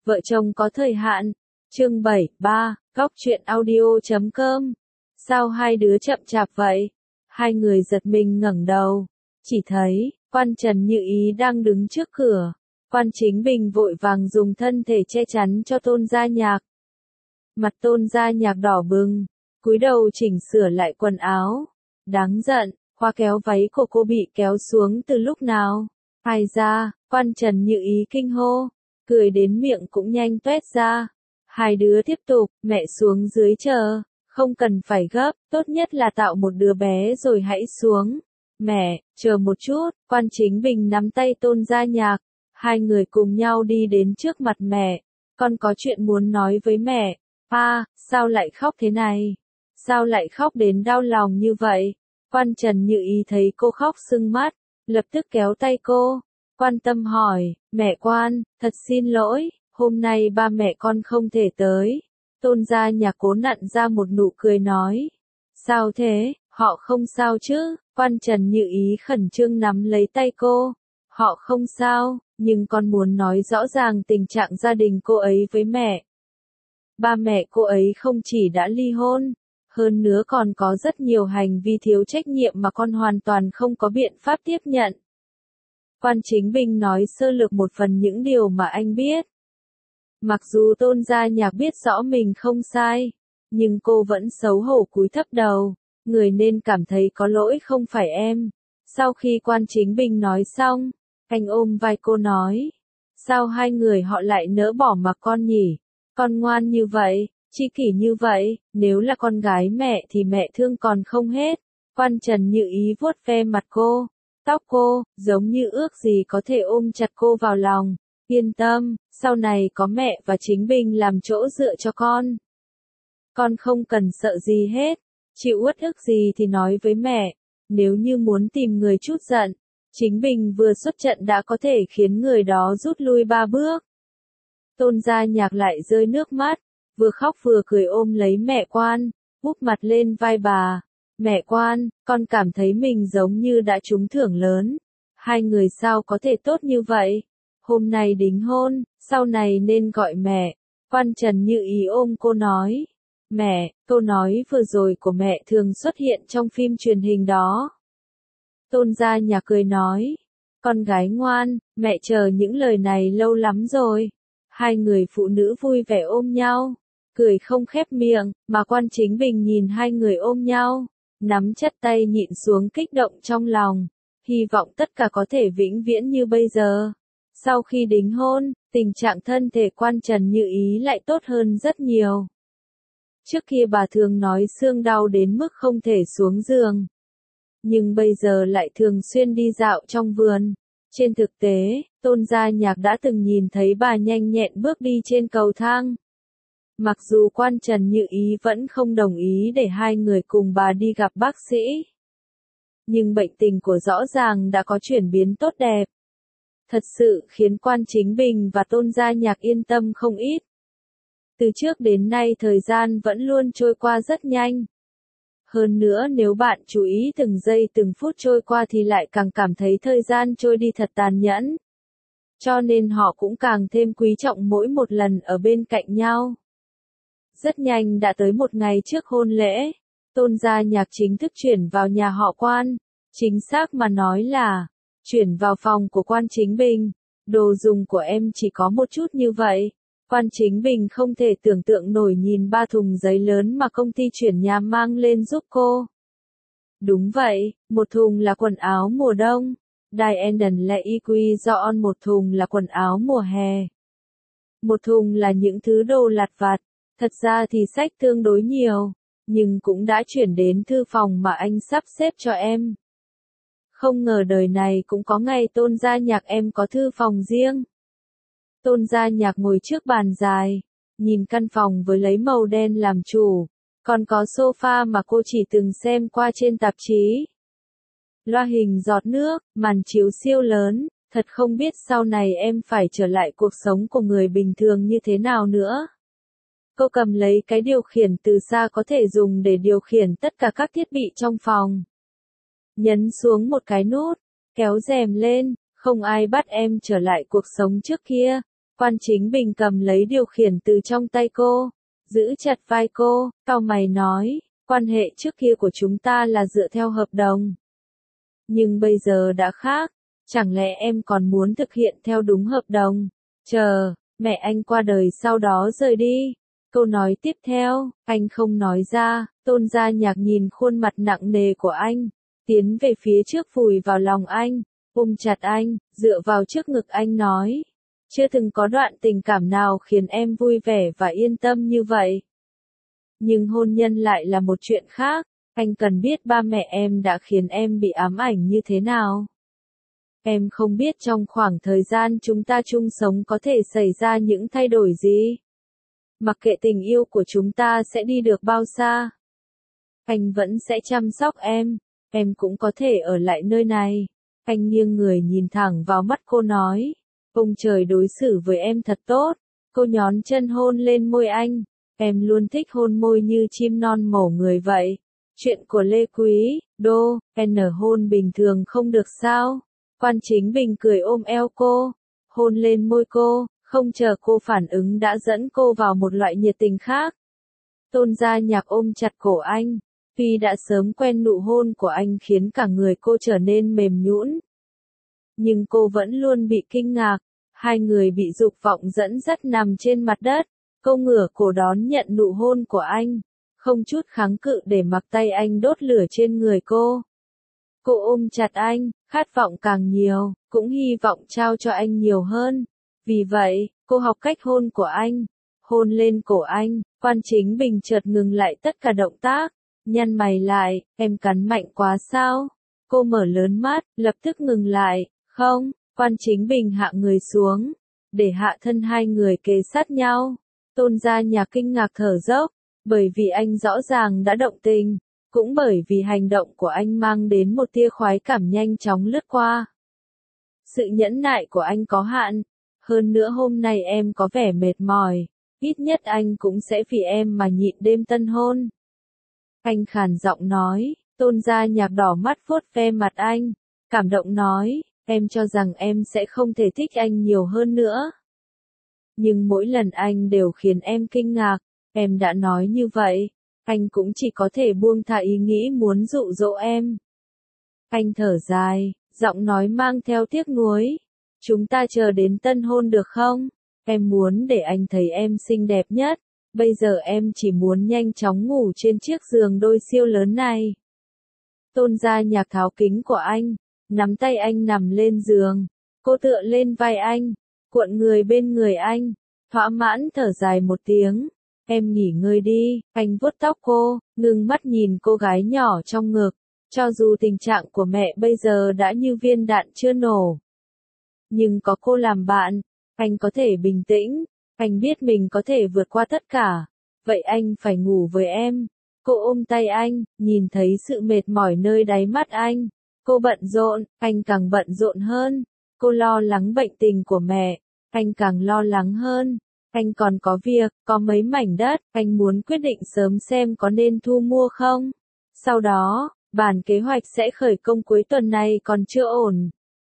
Vợ chồng có thời hạn. Chương 73, Góc truyện audio.com. Sao hai đứa chậm chạp vậy? Hai người giật mình ngẩng đầu. Chỉ thấy, quan Trần Như Ý đang đứng trước cửa. Quan Chính Bình vội vàng dùng thân thể che chắn cho Tôn Gia Nhạc. Mặt Tôn Gia Nhạc đỏ bừng, cúi đầu chỉnh sửa lại quần áo. Đáng giận, khóa kéo váy của cô bị kéo xuống từ lúc nào? Ai ra, quan Trần Như Ý kinh hô, cười đến miệng cũng nhanh tuét ra. Hai đứa tiếp tục, mẹ xuống dưới chờ, không cần phải gấp, tốt nhất là tạo một đứa bé rồi hãy xuống. Mẹ, chờ một chút, quan Chính Bình nắm tay Tôn Gia Nhạc, hai người cùng nhau đi đến trước mặt mẹ. Con có chuyện muốn nói với mẹ. Sao lại khóc thế này? Sao lại khóc đến đau lòng như vậy? Quan Trần Như Ý thấy cô khóc sưng mắt, lập tức kéo tay cô, quan tâm hỏi, mẹ Quan, thật xin lỗi, hôm nay ba mẹ con không thể tới. Tôn Gia Nhạc cố nặn ra một nụ cười nói, sao thế, họ không sao chứ? Quan Trần Như Ý khẩn trương nắm lấy tay cô, họ không sao, nhưng con muốn nói rõ ràng tình trạng gia đình cô ấy với mẹ. Ba mẹ cô ấy không chỉ đã ly hôn, hơn nữa còn có rất nhiều hành vi thiếu trách nhiệm mà con hoàn toàn không có biện pháp tiếp nhận. Quan Chính Bình nói sơ lược một phần những điều mà anh biết. Mặc dù Tôn Gia Nhạc biết rõ mình không sai, nhưng cô vẫn xấu hổ cúi thấp đầu, người nên cảm thấy có lỗi không phải em. Sau khi Quan Chính Bình nói xong, anh ôm vai cô nói, sao hai người họ lại nỡ bỏ mặc con nhỉ? Con ngoan như vậy, chi kỷ như vậy, nếu là con gái mẹ thì mẹ thương còn không hết. Quan Trần Như Ý vuốt ve mặt cô, tóc cô, giống như ước gì có thể ôm chặt cô vào lòng. Yên tâm, sau này có mẹ và Chính Bình làm chỗ dựa cho con. Con không cần sợ gì hết, chịu uất ức gì thì nói với mẹ. Nếu như muốn tìm người chút giận, Chính Bình vừa xuất trận đã có thể khiến người đó rút lui 3 bước. Tôn Gia Nhạc lại rơi nước mắt, vừa khóc vừa cười ôm lấy mẹ Quan, úp mặt lên vai bà. Mẹ Quan, con cảm thấy mình giống như đã trúng thưởng lớn. Hai người sao có thể tốt như vậy? Hôm nay đính hôn, sau này nên gọi mẹ. Quan Trần Như Ý ôm cô nói. Mẹ, câu nói vừa rồi của mẹ thường xuất hiện trong phim truyền hình đó. Tôn Gia Nhạc cười nói. Con gái ngoan, mẹ chờ những lời này lâu lắm rồi. Hai người phụ nữ vui vẻ ôm nhau, cười không khép miệng, mà Quan Chính Bình nhìn hai người ôm nhau, nắm chặt tay nhịn xuống kích động trong lòng, hy vọng tất cả có thể vĩnh viễn như bây giờ. Sau khi đính hôn, tình trạng thân thể Quan Trần Như Ý lại tốt hơn rất nhiều. Trước kia bà thường nói xương đau đến mức không thể xuống giường, nhưng bây giờ lại thường xuyên đi dạo trong vườn. Trên thực tế, Tôn Gia Nhạc đã từng nhìn thấy bà nhanh nhẹn bước đi trên cầu thang. Mặc dù Quan Trần Như Ý vẫn không đồng ý để hai người cùng bà đi gặp bác sĩ, nhưng bệnh tình của rõ ràng đã có chuyển biến tốt đẹp. Thật sự khiến Quan Chính Bình và Tôn Gia Nhạc yên tâm không ít. Từ trước đến nay thời gian vẫn luôn trôi qua rất nhanh. Hơn nữa nếu bạn chú ý từng giây từng phút trôi qua thì lại càng cảm thấy thời gian trôi đi thật tàn nhẫn. Cho nên họ cũng càng thêm quý trọng mỗi một lần ở bên cạnh nhau. Rất nhanh đã tới một ngày trước hôn lễ, Tôn Gia Nhạc chính thức chuyển vào nhà họ Quan. Chính xác mà nói là, chuyển vào phòng của Quan Chính Bình. Đồ dùng của em chỉ có một chút như vậy. Quan Chính Bình không thể tưởng tượng nổi nhìn 3 thùng giấy lớn mà công ty chuyển nhà mang lên giúp cô. Đúng vậy, một thùng là quần áo mùa đông. Diane lại EQ John, một thùng là quần áo mùa hè. Một thùng là những thứ đồ lặt vặt. Thật ra thì sách tương đối nhiều, nhưng cũng đã chuyển đến thư phòng mà anh sắp xếp cho em. Không ngờ đời này cũng có ngày Tôn Gia Nhạc em có thư phòng riêng. Tôn Gia Nhạc ngồi trước bàn dài, nhìn căn phòng với lấy màu đen làm chủ, còn có sofa mà cô chỉ từng xem qua trên tạp chí. Loa hình giọt nước, màn chiếu siêu lớn, thật không biết sau này em phải trở lại cuộc sống của người bình thường như thế nào nữa. Cô cầm lấy cái điều khiển từ xa có thể dùng để điều khiển tất cả các thiết bị trong phòng. Nhấn xuống một cái nút, kéo rèm lên, không ai bắt em trở lại cuộc sống trước kia. Quan Chính Bình cầm lấy điều khiển từ trong tay cô, giữ chặt vai cô, cau mày nói, quan hệ trước kia của chúng ta là dựa theo hợp đồng. Nhưng bây giờ đã khác, chẳng lẽ em còn muốn thực hiện theo đúng hợp đồng? Chờ, mẹ anh qua đời sau đó rời đi. Câu nói tiếp theo, anh không nói ra, Tôn Gia Nhạc nhìn khuôn mặt nặng nề của anh, tiến về phía trước vùi vào lòng anh, ôm chặt anh, dựa vào trước ngực anh nói. Chưa từng có đoạn tình cảm nào khiến em vui vẻ và yên tâm như vậy. Nhưng hôn nhân lại là một chuyện khác, anh cần biết ba mẹ em đã khiến em bị ám ảnh như thế nào. Em không biết trong khoảng thời gian chúng ta chung sống có thể xảy ra những thay đổi gì. Mặc kệ tình yêu của chúng ta sẽ đi được bao xa. Anh vẫn sẽ chăm sóc em cũng có thể ở lại nơi này. Anh nghiêng người nhìn thẳng vào mắt cô nói. Ông trời đối xử với em thật tốt. Cô nhón chân hôn lên môi anh. Em luôn thích hôn môi như chim non mổ người vậy. Chuyện của Lê Quý, Đô, N hôn bình thường không được sao? Quan Chính Bình cười ôm eo cô, hôn lên môi cô, không chờ cô phản ứng đã dẫn cô vào một loại nhiệt tình khác. Tôn Gia Nhạc ôm chặt cổ anh, tuy đã sớm quen nụ hôn của anh khiến cả người cô trở nên mềm nhũn, nhưng cô vẫn luôn bị kinh ngạc. Hai người bị dục vọng dẫn dắt nằm trên mặt đất, cô ngửa cổ đón nhận nụ hôn của anh, không chút kháng cự để mặc tay anh đốt lửa trên người cô. Cô ôm chặt anh, khát vọng càng nhiều, cũng hy vọng trao cho anh nhiều hơn. Vì vậy, cô học cách hôn của anh, hôn lên cổ anh. Quan Chính Bình chợt ngừng lại tất cả động tác, nhăn mày lại, em cắn mạnh quá sao? Cô mở lớn mắt, lập tức ngừng lại, không. Quan Chính Bình hạ người xuống, để hạ thân hai người kề sát nhau. Tôn Gia Nhạc kinh ngạc thở dốc, bởi vì anh rõ ràng đã động tình, cũng bởi vì hành động của anh mang đến một tia khoái cảm nhanh chóng lướt qua. Sự nhẫn nại của anh có hạn, hơn nữa hôm nay em có vẻ mệt mỏi, ít nhất anh cũng sẽ vì em mà nhịn đêm tân hôn. Anh khàn giọng nói, Tôn Gia Nhạc đỏ mắt vuốt ve mặt anh, cảm động nói, em cho rằng em sẽ không thể thích anh nhiều hơn nữa. Nhưng mỗi lần anh đều khiến em kinh ngạc, em đã nói như vậy, anh cũng chỉ có thể buông thả ý nghĩ muốn dụ dỗ em. Anh thở dài, giọng nói mang theo tiếc nuối. Chúng ta chờ đến tân hôn được không? Em muốn để anh thấy em xinh đẹp nhất, bây giờ em chỉ muốn nhanh chóng ngủ trên chiếc giường đôi siêu lớn này. Tôn Gia Nhạc tháo kính của anh, nắm tay anh nằm lên giường, cô tựa lên vai anh, cuộn người bên người anh, thỏa mãn thở dài một tiếng. Em nghỉ ngơi đi, anh vuốt tóc cô, ngưng mắt nhìn cô gái nhỏ trong ngực, cho dù tình trạng của mẹ bây giờ đã như viên đạn chưa nổ. Nhưng có cô làm bạn, anh có thể bình tĩnh, anh biết mình có thể vượt qua tất cả, vậy anh phải ngủ với em. Cô ôm tay anh, nhìn thấy sự mệt mỏi nơi đáy mắt anh. Cô bận rộn, anh càng bận rộn hơn. Cô lo lắng bệnh tình của mẹ, anh càng lo lắng hơn. Anh còn có việc, có mấy mảnh đất, anh muốn quyết định sớm xem có nên thu mua không. Sau đó, bản kế hoạch sẽ khởi công cuối tuần này còn chưa ổn.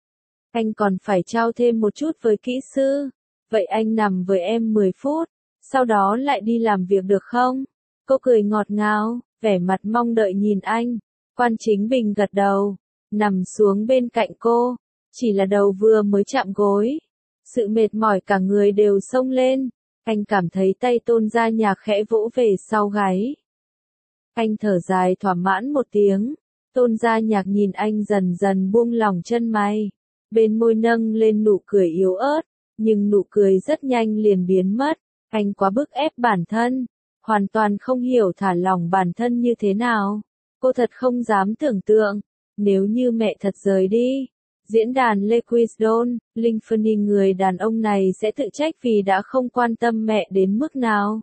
Anh còn phải trao thêm một chút với kỹ sư. Vậy anh nằm với em 10 phút, sau đó lại đi làm việc được không? Cô cười ngọt ngào, vẻ mặt mong đợi nhìn anh. Quan Chính Bình gật đầu, nằm xuống bên cạnh cô, chỉ là đầu vừa mới chạm gối. Sự mệt mỏi cả người đều xông lên, anh cảm thấy tay Tôn Gia Nhạc khẽ vỗ về sau gáy. Anh thở dài thỏa mãn một tiếng, Tôn Gia Nhạc nhìn anh dần dần buông lỏng chân mày, bên môi nâng lên nụ cười yếu ớt, nhưng nụ cười rất nhanh liền biến mất, anh quá bức ép bản thân, hoàn toàn không hiểu thả lỏng bản thân như thế nào. Cô thật không dám tưởng tượng, nếu như mẹ thật rời đi. Diễn đàn Lê Quizdon, Linphony người đàn ông này sẽ tự trách vì đã không quan tâm mẹ đến mức nào.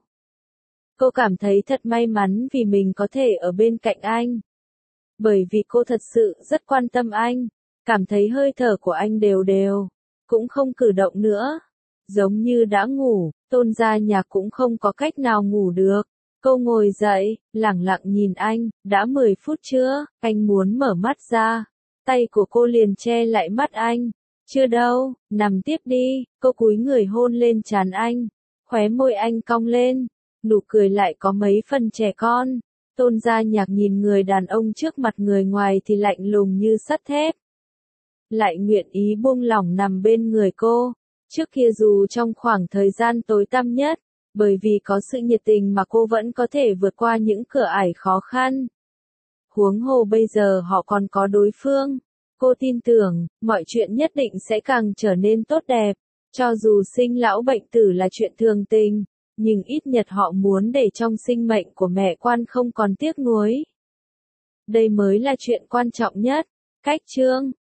Cô cảm thấy thật may mắn vì mình có thể ở bên cạnh anh. Bởi vì cô thật sự rất quan tâm anh, cảm thấy hơi thở của anh đều đều, cũng không cử động nữa. Giống như đã ngủ, Tôn Gia Nhạc cũng không có cách nào ngủ được. Cô ngồi dậy, lẳng lặng nhìn anh, đã 10 phút chưa, anh muốn mở mắt ra. Tay của cô liền che lại mắt anh, Chưa đâu, nằm tiếp đi, cô cúi người hôn lên trán anh, khóe môi anh cong lên, nụ cười lại có mấy phần trẻ con. Tôn Gia Nhạc nhìn người đàn ông trước mặt người ngoài thì lạnh lùng như sắt thép. Lại nguyện ý buông lỏng nằm bên người cô. Trước kia dù trong khoảng thời gian tối tăm nhất, bởi vì có sự nhiệt tình mà cô vẫn có thể vượt qua những cửa ải khó khăn. Huống hồ bây giờ họ còn có đối phương. Cô tin tưởng, mọi chuyện nhất định sẽ càng trở nên tốt đẹp. Cho dù sinh lão bệnh tử là chuyện thường tình, nhưng ít nhất họ muốn để trong sinh mệnh của mẹ Quan không còn tiếc nuối. Đây mới là chuyện quan trọng nhất. Cách chương